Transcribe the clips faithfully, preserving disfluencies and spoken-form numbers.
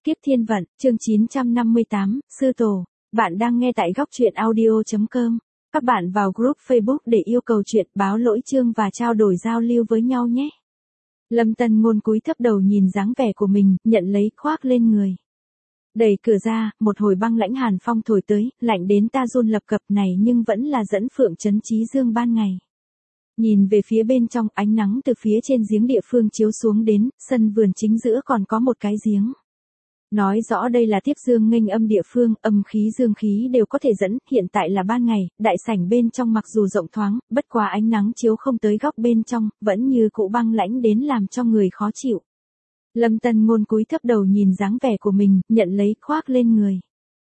Kiếp thiên vận, chương chín trăm năm mươi tám, Sư Tổ. Bạn đang nghe tại góc truyện audio chấm com. Các bạn vào group Facebook để yêu cầu chuyện, báo lỗi chương và trao đổi giao lưu với nhau nhé. Lâm Tân Ngôn cúi thấp đầu nhìn dáng vẻ của mình, nhận lấy khoác lên người. Đẩy cửa ra, một hồi băng lãnh hàn phong thổi tới, lạnh đến ta run lập cập này nhưng vẫn là dẫn phượng trấn trí dương ban ngày. Nhìn về phía bên trong, ánh nắng từ phía trên giếng địa phương chiếu xuống đến, sân vườn chính giữa còn có một cái giếng. Nói rõ đây là tiếp dương nghênh âm địa phương, âm khí dương khí đều có thể dẫn, hiện tại là ban ngày, đại sảnh bên trong mặc dù rộng thoáng, bất quá ánh nắng chiếu không tới góc bên trong, vẫn như cũ băng lãnh đến làm cho người khó chịu. Lâm Tân Ngôn cúi thấp đầu nhìn dáng vẻ của mình, nhận lấy khoác lên người.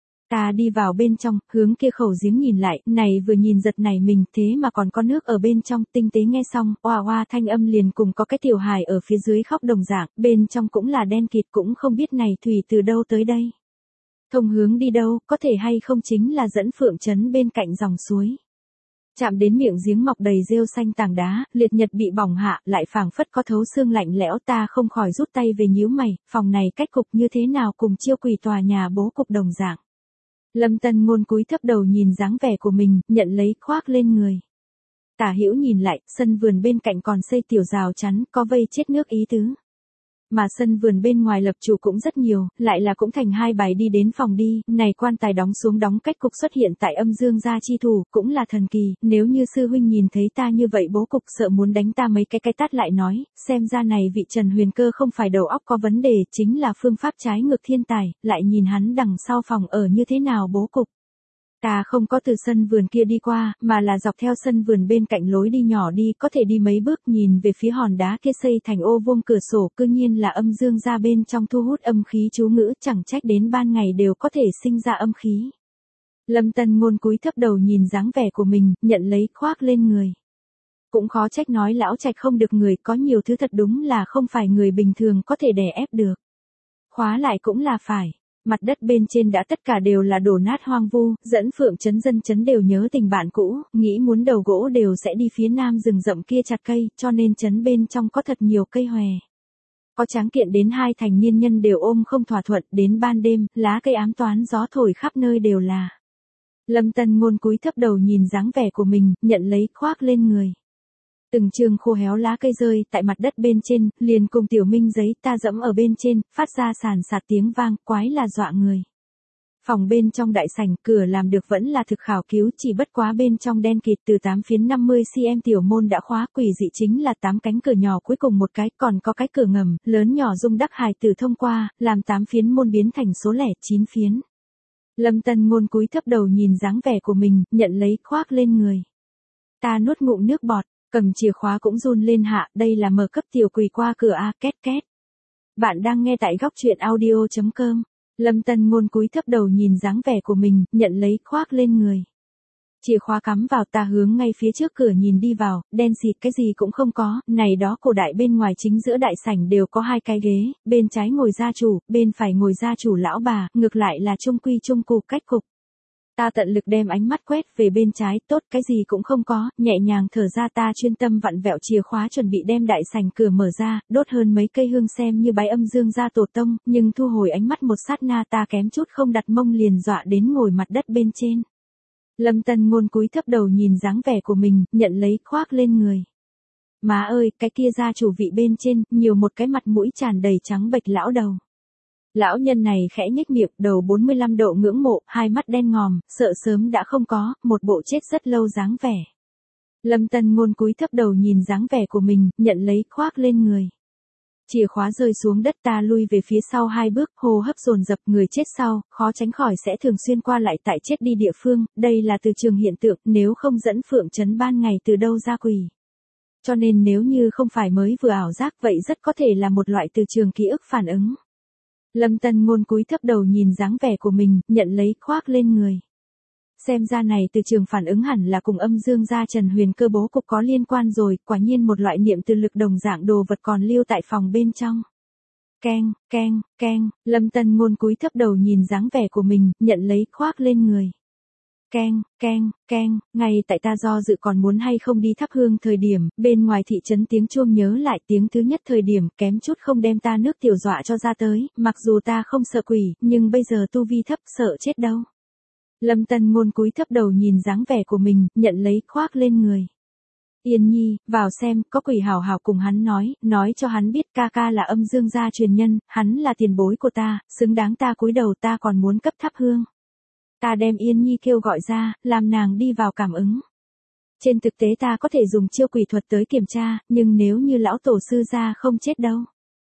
Ta đi vào bên trong, hướng kia khẩu giếng nhìn lại, này vừa nhìn giật này mình, thế mà còn có nước ở bên trong, tinh tế nghe xong, oa oa thanh âm liền cùng có cái tiểu hài ở phía dưới khóc đồng dạng, bên trong cũng là đen kịt, cũng không biết này thủy từ đâu tới đây. Thông hướng đi đâu, có thể hay không chính là dẫn phượng trấn bên cạnh dòng suối. Chạm đến miệng giếng mọc đầy rêu xanh tảng đá, liệt nhật bị bỏng hạ, lại phảng phất có thấu xương lạnh lẽo, ta không khỏi rút tay về nhíu mày, phòng này cách cục như thế nào cùng chiêu quỷ tòa nhà bố cục đồng dạng. Lâm Tân Ngôn cúi thấp đầu nhìn dáng vẻ của mình, nhận lấy khoác lên người. Tả hữu nhìn lại, sân vườn bên cạnh còn xây tiểu rào chắn, có vây chết nước ý tứ. Mà sân vườn bên ngoài lập trụ cũng rất nhiều, lại là cũng thành hai bài đi đến phòng đi, này quan tài đóng xuống đóng cách cục xuất hiện tại âm dương gia chi thủ, cũng là thần kỳ, nếu như sư huynh nhìn thấy ta như vậy bố cục sợ muốn đánh ta mấy cái cái tát lại nói, xem ra này vị Trần Huyền Cơ không phải đầu óc có vấn đề, chính là phương pháp trái ngược thiên tài, lại nhìn hắn đằng sau phòng ở như thế nào bố cục. Ta không có từ sân vườn kia đi qua, mà là dọc theo sân vườn bên cạnh lối đi nhỏ đi, có thể đi mấy bước nhìn về phía hòn đá kia xây thành ô vuông cửa sổ, cư nhiên là âm dương ra bên trong thu hút âm khí chú ngữ, chẳng trách đến ban ngày đều có thể sinh ra âm khí. Lâm Tân Ngôn cúi thấp đầu nhìn dáng vẻ của mình, nhận lấy khoác lên người. Cũng khó trách nói lão trạch không được người, có nhiều thứ thật đúng là không phải người bình thường có thể đè ép được. Khóa lại cũng là phải. Mặt đất bên trên đã tất cả đều là đổ nát hoang vu, dẫn phượng trấn dân chấn đều nhớ tình bạn cũ, nghĩ muốn đầu gỗ đều sẽ đi phía nam rừng rậm kia chặt cây, cho nên trấn bên trong có thật nhiều cây hòe. Có tráng kiện đến hai thành niên nhân đều ôm không thỏa thuận, đến ban đêm, lá cây ám toán gió thổi khắp nơi đều là. Lâm Tân Ngôn cúi thấp đầu nhìn dáng vẻ của mình, nhận lấy khoác lên người. Từng trường khô héo lá cây rơi tại mặt đất bên trên, liền cùng tiểu minh giấy ta dẫm ở bên trên, phát ra sàn sạt tiếng vang, quái là dọa người. Phòng bên trong đại sảnh, cửa làm được vẫn là thực khảo cứu, chỉ bất quá bên trong đen kịt, từ tám phiến năm mươi xăng-ti-mét tiểu môn đã khóa, quỷ dị chính là tám cánh cửa nhỏ cuối cùng một cái, còn có cái cửa ngầm, lớn nhỏ dung đắc hài tử thông qua, làm tám phiến môn biến thành số lẻ chín phiến. Lâm Tân Ngôn cúi thấp đầu nhìn dáng vẻ của mình, nhận lấy khoác lên người. Ta nuốt ngụm nước bọt. Cầm chìa khóa cũng run lên hạ, đây là mở cấp tiểu quỷ qua cửa a, két két. Bạn đang nghe tại góc truyện audio chấm com. Lâm Tân Ngôn cúi thấp đầu nhìn dáng vẻ của mình, nhận lấy khoác lên người. Chìa khóa cắm vào, ta hướng ngay phía trước cửa nhìn đi vào, đen xịt cái gì cũng không có, này đó cổ đại bên ngoài chính giữa đại sảnh đều có hai cái ghế, bên trái ngồi gia chủ, bên phải ngồi gia chủ lão bà, ngược lại là trung quy trung cụ cách cục. Ta tận lực đem ánh mắt quét về bên trái, tốt cái gì cũng không có, nhẹ nhàng thở ra, ta chuyên tâm vặn vẹo chìa khóa chuẩn bị đem đại sảnh cửa mở ra, đốt hơn mấy cây hương xem như bái âm dương gia tổ tông, nhưng thu hồi ánh mắt một sát na ta kém chút không đặt mông liền dọa đến ngồi mặt đất bên trên. Lâm Tân Ngôn cúi thấp đầu nhìn dáng vẻ của mình, nhận lấy khoác lên người. Má ơi, cái kia gia chủ vị bên trên, nhiều một cái mặt mũi tràn đầy trắng bệch lão đầu. Lão nhân này khẽ nhếch miệng, đầu bốn mươi lăm độ ngưỡng mộ, hai mắt đen ngòm, sợ sớm đã không có, một bộ chết rất lâu dáng vẻ. Lâm Tân Ngôn cúi thấp đầu nhìn dáng vẻ của mình, nhận lấy khoác lên người. Chìa khóa rơi xuống đất, ta lui về phía sau hai bước, hô hấp dồn dập, người chết sau, khó tránh khỏi sẽ thường xuyên qua lại tại chết đi địa phương, đây là từ trường hiện tượng, nếu không dẫn phượng trấn ban ngày từ đâu ra quỷ. Cho nên nếu như không phải mới vừa ảo giác vậy rất có thể là một loại từ trường ký ức phản ứng. Lâm Tân Ngôn cúi thấp đầu nhìn dáng vẻ của mình, nhận lấy khoác lên người. Xem ra này từ trường phản ứng hẳn là cùng âm dương gia Trần Huyền Cơ bố cục có liên quan rồi, quả nhiên một loại niệm từ lực đồng dạng đồ vật còn lưu tại phòng bên trong. Keng, keng, keng, Lâm Tân Ngôn cúi thấp đầu nhìn dáng vẻ của mình, nhận lấy khoác lên người. Keng, keng, keng, ngay tại ta do dự còn muốn hay không đi thắp hương thời điểm, bên ngoài thị trấn tiếng chuông nhớ lại tiếng thứ nhất thời điểm, kém chút không đem ta nước tiểu dọa cho ra tới, mặc dù ta không sợ quỷ, nhưng bây giờ tu vi thấp sợ chết đâu. Lâm Tân Ngôn cúi thấp đầu nhìn dáng vẻ của mình, nhận lấy khoác lên người. Yên Nhi, vào xem, có quỷ hảo hảo cùng hắn nói, nói cho hắn biết ca ca là âm dương gia truyền nhân, hắn là tiền bối của ta, xứng đáng ta cúi đầu ta còn muốn cấp thắp hương. Ta đem Yên Nhi kêu gọi ra, làm nàng đi vào cảm ứng. Trên thực tế ta có thể dùng chiêu quỷ thuật tới kiểm tra, nhưng nếu như lão tổ sư gia không chết đâu.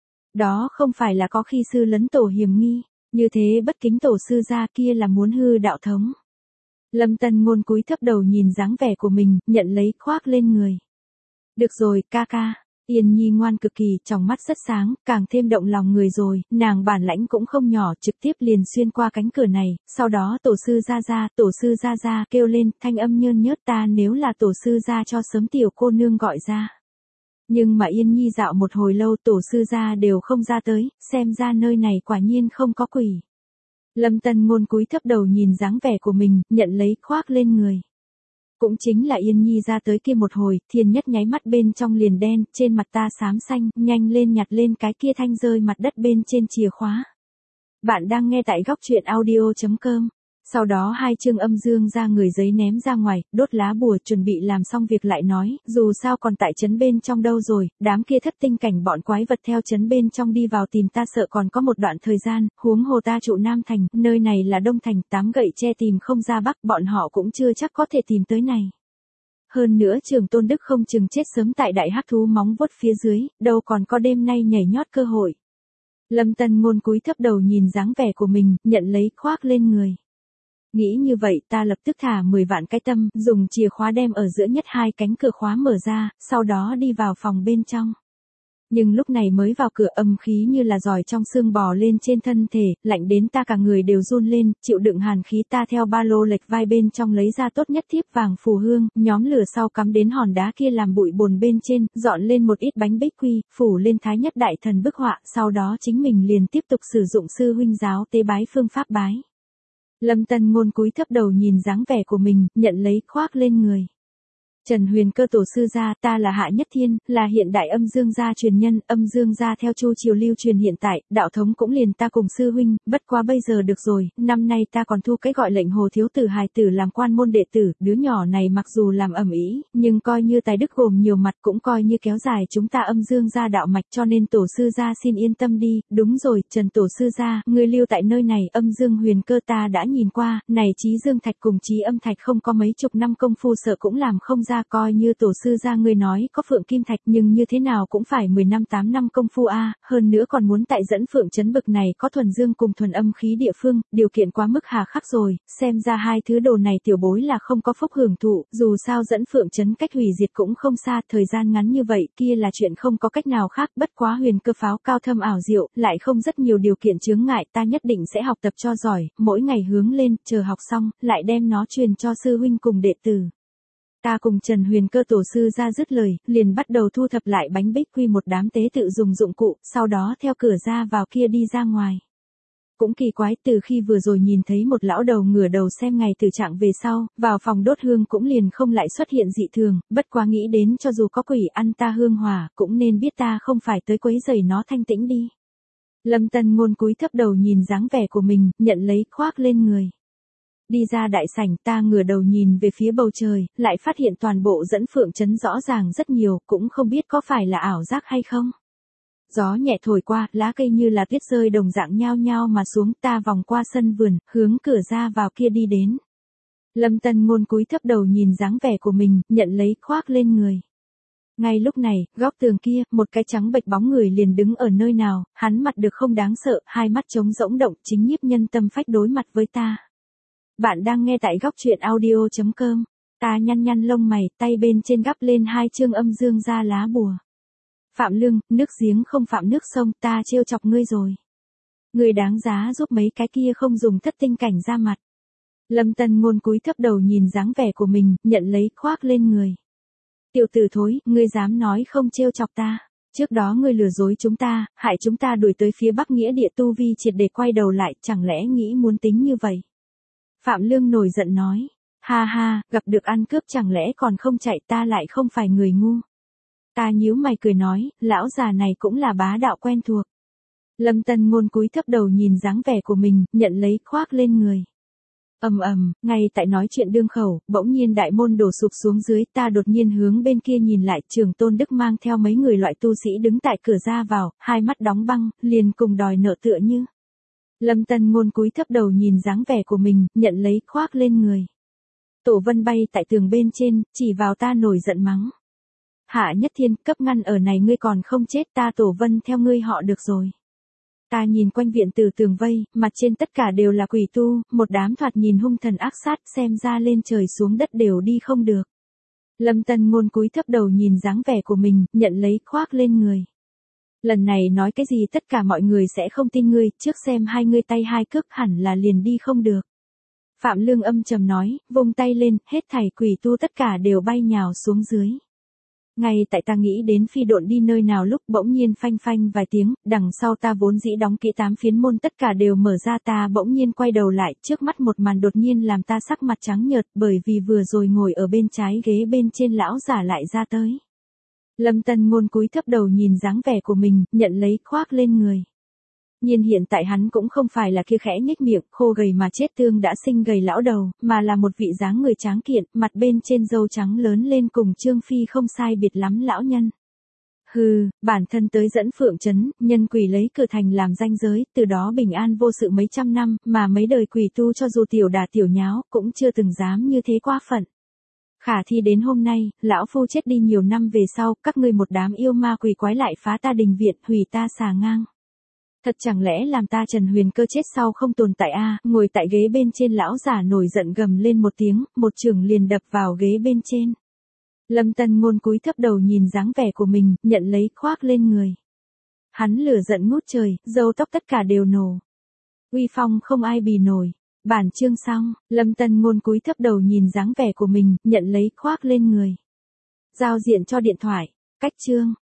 Đó không phải là có khi sư lấn tổ hiểm nghi, như thế bất kính tổ sư gia kia là muốn hư đạo thống. Lâm Tân Ngôn cúi thấp đầu nhìn dáng vẻ của mình, nhận lấy khoác lên người. Được rồi, ca ca. Yên Nhi ngoan cực kỳ, trong mắt rất sáng, càng thêm động lòng người rồi, nàng bản lãnh cũng không nhỏ, trực tiếp liền xuyên qua cánh cửa này, sau đó tổ sư gia gia, tổ sư gia gia kêu lên, thanh âm nhơn nhớt ta nếu là tổ sư gia cho sớm tiểu cô nương gọi ra. Nhưng mà Yên Nhi dạo một hồi lâu tổ sư gia đều không ra tới, xem ra nơi này quả nhiên không có quỷ. Lâm Tân Ngôn cúi thấp đầu nhìn dáng vẻ của mình, nhận lấy khoác lên người. Cũng chính là Yên Nhi ra tới kia một hồi, Thiên Nhất nháy mắt bên trong liền đen, trên mặt ta xám xanh, nhanh lên nhặt lên cái kia thanh rơi mặt đất bên trên chìa khóa. Bạn đang nghe tại góc truyện audio chấm com. Sau đó hai chương âm dương ra người giấy ném ra ngoài, đốt lá bùa chuẩn bị làm xong việc lại nói, dù sao còn tại trấn bên trong đâu rồi, đám kia thất tinh cảnh bọn quái vật theo trấn bên trong đi vào tìm ta sợ còn có một đoạn thời gian, huống hồ ta trụ Nam Thành, nơi này là Đông Thành, tám gậy che tìm không ra Bắc, bọn họ cũng chưa chắc có thể tìm tới này. Hơn nữa Trường Tôn Đức không chừng chết sớm tại đại hắc thú móng vuốt phía dưới, đâu còn có đêm nay nhảy nhót cơ hội. Lâm Tân Ngôn cúi thấp đầu nhìn dáng vẻ của mình, nhận lấy khoác lên người. Nghĩ như vậy ta lập tức thả mười vạn cái tâm, dùng chìa khóa đem ở giữa nhất hai cánh cửa khóa mở ra, sau đó đi vào phòng bên trong. Nhưng lúc này mới vào cửa âm khí như là giỏi trong xương bò lên trên thân thể, lạnh đến ta cả người đều run lên, chịu đựng hàn khí ta theo ba lô lệch vai bên trong lấy ra tốt nhất thiếp vàng phù hương, nhóm lửa sau cắm đến hòn đá kia làm bụi bồn bên trên, dọn lên một ít bánh bích quy, phủ lên thái nhất đại thần bức họa, sau đó chính mình liền tiếp tục sử dụng sư huynh giáo tế bái phương pháp bái. Lâm Tân Ngôn cúi thấp đầu nhìn dáng vẻ của mình, nhận lấy khoác lên người. Trần Huyền Cơ tổ sư gia, ta là Hạ Nhất Thiên, là hiện đại âm dương gia truyền nhân, âm dương gia theo Chu triều lưu truyền hiện tại, đạo thống cũng liền ta cùng sư huynh, bất quá bây giờ được rồi, năm nay ta còn thu cái gọi lệnh hồ thiếu tử hài tử làm quan môn đệ tử, đứa nhỏ này mặc dù làm ầm ĩ, nhưng coi như tài đức gồm nhiều mặt cũng coi như kéo dài chúng ta âm dương gia đạo mạch cho nên tổ sư gia xin yên tâm đi, đúng rồi, Trần tổ sư gia, ngươi lưu tại nơi này, âm dương huyền cơ ta đã nhìn qua, này Chí Dương Thạch cùng Chí Âm Thạch không có mấy chục năm công phu sợ cũng làm không ra. Coi như tổ sư gia ngươi nói có Phượng Kim Thạch nhưng như thế nào cũng phải mười năm tám năm công phu a, hơn nữa còn muốn tại dẫn Phượng trấn bực này có thuần dương cùng thuần âm khí địa phương, điều kiện quá mức hà khắc rồi, xem ra hai thứ đồ này tiểu bối là không có phúc hưởng thụ, dù sao dẫn Phượng trấn cách hủy diệt cũng không xa, thời gian ngắn như vậy kia là chuyện không có cách nào khác, bất quá huyền cơ pháo cao thâm ảo diệu, lại không rất nhiều điều kiện chướng ngại, ta nhất định sẽ học tập cho giỏi, mỗi ngày hướng lên, chờ học xong, lại đem nó truyền cho sư huynh cùng đệ tử. Ta cùng Trần Huyền Cơ tổ sư ra dứt lời, liền bắt đầu thu thập lại bánh bích quy một đám tế tự dùng dụng cụ, sau đó theo cửa ra vào kia đi ra ngoài. Cũng kỳ quái, từ khi vừa rồi nhìn thấy một lão đầu ngửa đầu xem ngày từ trạng về sau, vào phòng đốt hương cũng liền không lại xuất hiện dị thường, bất quá nghĩ đến cho dù có quỷ ăn ta hương hỏa, cũng nên biết ta không phải tới quấy rầy nó thanh tĩnh đi. Lâm Tân Ngôn cúi thấp đầu nhìn dáng vẻ của mình, nhận lấy khoác lên người. Đi ra đại sảnh ta ngửa đầu nhìn về phía bầu trời, lại phát hiện toàn bộ dẫn Phượng trấn rõ ràng rất nhiều, cũng không biết có phải là ảo giác hay không. Gió nhẹ thổi qua, lá cây như là tuyết rơi đồng dạng nhao nhao mà xuống, ta vòng qua sân vườn, hướng cửa ra vào kia đi đến. Lâm Tân Ngôn cúi thấp đầu nhìn dáng vẻ của mình, nhận lấy khoác lên người. Ngay lúc này, góc tường kia, một cái trắng bệch bóng người liền đứng ở nơi nào, hắn mặt được không đáng sợ, hai mắt trống rỗng động, chính nhiếp nhân tâm phách đối mặt với ta. Bạn đang nghe tại góc truyện audio chấm com. Ta nhăn nhăn lông mày, tay bên trên gắp lên hai chương âm dương ra lá bùa. Phạm Lương, nước giếng không phạm nước sông, ta trêu chọc ngươi rồi. Ngươi đáng giá giúp mấy cái kia không dùng thất tinh cảnh ra mặt. Lâm Tân Ngôn cúi thấp đầu nhìn dáng vẻ của mình, nhận lấy khoác lên người. Tiểu tử thối, ngươi dám nói không trêu chọc ta. Trước đó ngươi lừa dối chúng ta, hại chúng ta đuổi tới phía Bắc nghĩa địa tu vi triệt để quay đầu lại, chẳng lẽ nghĩ muốn tính như vậy. Phạm Lương nổi giận nói, Ha ha, gặp được ăn cướp chẳng lẽ còn không chạy, ta lại không phải người ngu. Ta nhíu mày cười nói, lão già này cũng là bá đạo quen thuộc. Lâm Tân Ngôn cúi thấp đầu nhìn dáng vẻ của mình, nhận lấy khoác lên người. Ầm ầm, ngay tại nói chuyện đương khẩu, bỗng nhiên đại môn đổ sụp xuống dưới, ta đột nhiên hướng bên kia nhìn lại, Trường Tôn Đức mang theo mấy người loại tu sĩ đứng tại cửa ra vào, hai mắt đóng băng, liền cùng đòi nợ tựa như. Lâm Tân Ngôn cúi thấp đầu nhìn dáng vẻ của mình, nhận lấy khoác lên người. Tổ Vân bay tại tường bên trên, chỉ vào ta nổi giận mắng. Hạ Nhất Thiên, cấp ngăn ở này ngươi còn không chết, ta Tổ Vân theo ngươi họ được rồi. Ta nhìn quanh viện từ tường vây, mặt trên tất cả đều là quỷ tu, một đám thoạt nhìn hung thần ác sát, xem ra lên trời xuống đất đều đi không được. Lâm Tân Ngôn cúi thấp đầu nhìn dáng vẻ của mình, nhận lấy khoác lên người. Lần này nói cái gì tất cả mọi người sẽ không tin ngươi, trước xem hai ngươi tay hai cước hẳn là liền đi không được. Phạm Lương âm trầm nói, vung tay lên, hết thảy quỷ tu tất cả đều bay nhào xuống dưới. Ngay tại ta nghĩ đến phi độn đi nơi nào lúc bỗng nhiên phanh phanh vài tiếng, đằng sau ta vốn dĩ đóng kỹ tám phiến môn tất cả đều mở ra, ta bỗng nhiên quay đầu lại, trước mắt một màn đột nhiên làm ta sắc mặt trắng nhợt, bởi vì vừa rồi ngồi ở bên trái ghế bên trên lão giả lại ra tới. Lâm Tân Ngôn cúi thấp đầu nhìn dáng vẻ của mình, nhận lấy khoác lên người. Nhiên hiện tại hắn cũng không phải là kia khẽ nhếch miệng, khô gầy mà chết tương đã sinh gầy lão đầu, mà là một vị dáng người tráng kiện, mặt bên trên râu trắng lớn lên cùng Trương Phi không sai biệt lắm lão nhân. Hừ, bản thân tới dẫn Phượng Trấn, nhân quỷ lấy cửa thành làm ranh giới, từ đó bình an vô sự mấy trăm năm, mà mấy đời quỷ tu cho dù tiểu đà tiểu nháo, cũng chưa từng dám như thế qua phận. Khả thi đến hôm nay, lão phu chết đi nhiều năm về sau, các ngươi một đám yêu ma quỷ quái lại phá ta đình viện, hủy ta xà ngang. Thật chẳng lẽ làm ta Trần Huyền Cơ chết sau không tồn tại a? Ngồi tại ghế bên trên lão giả nổi giận gầm lên một tiếng, một chưởng liền đập vào ghế bên trên. Lâm Tân Ngôn cúi thấp đầu nhìn dáng vẻ của mình, nhận lấy khoác lên người. Hắn lửa giận ngút trời, râu tóc tất cả đều nổ. Uy phong không ai bì nổi. Bản chương xong, Lâm Tân Ngôn cúi thấp đầu nhìn dáng vẻ của mình, nhận lấy khoác lên người. Giao diện cho điện thoại, cách chương.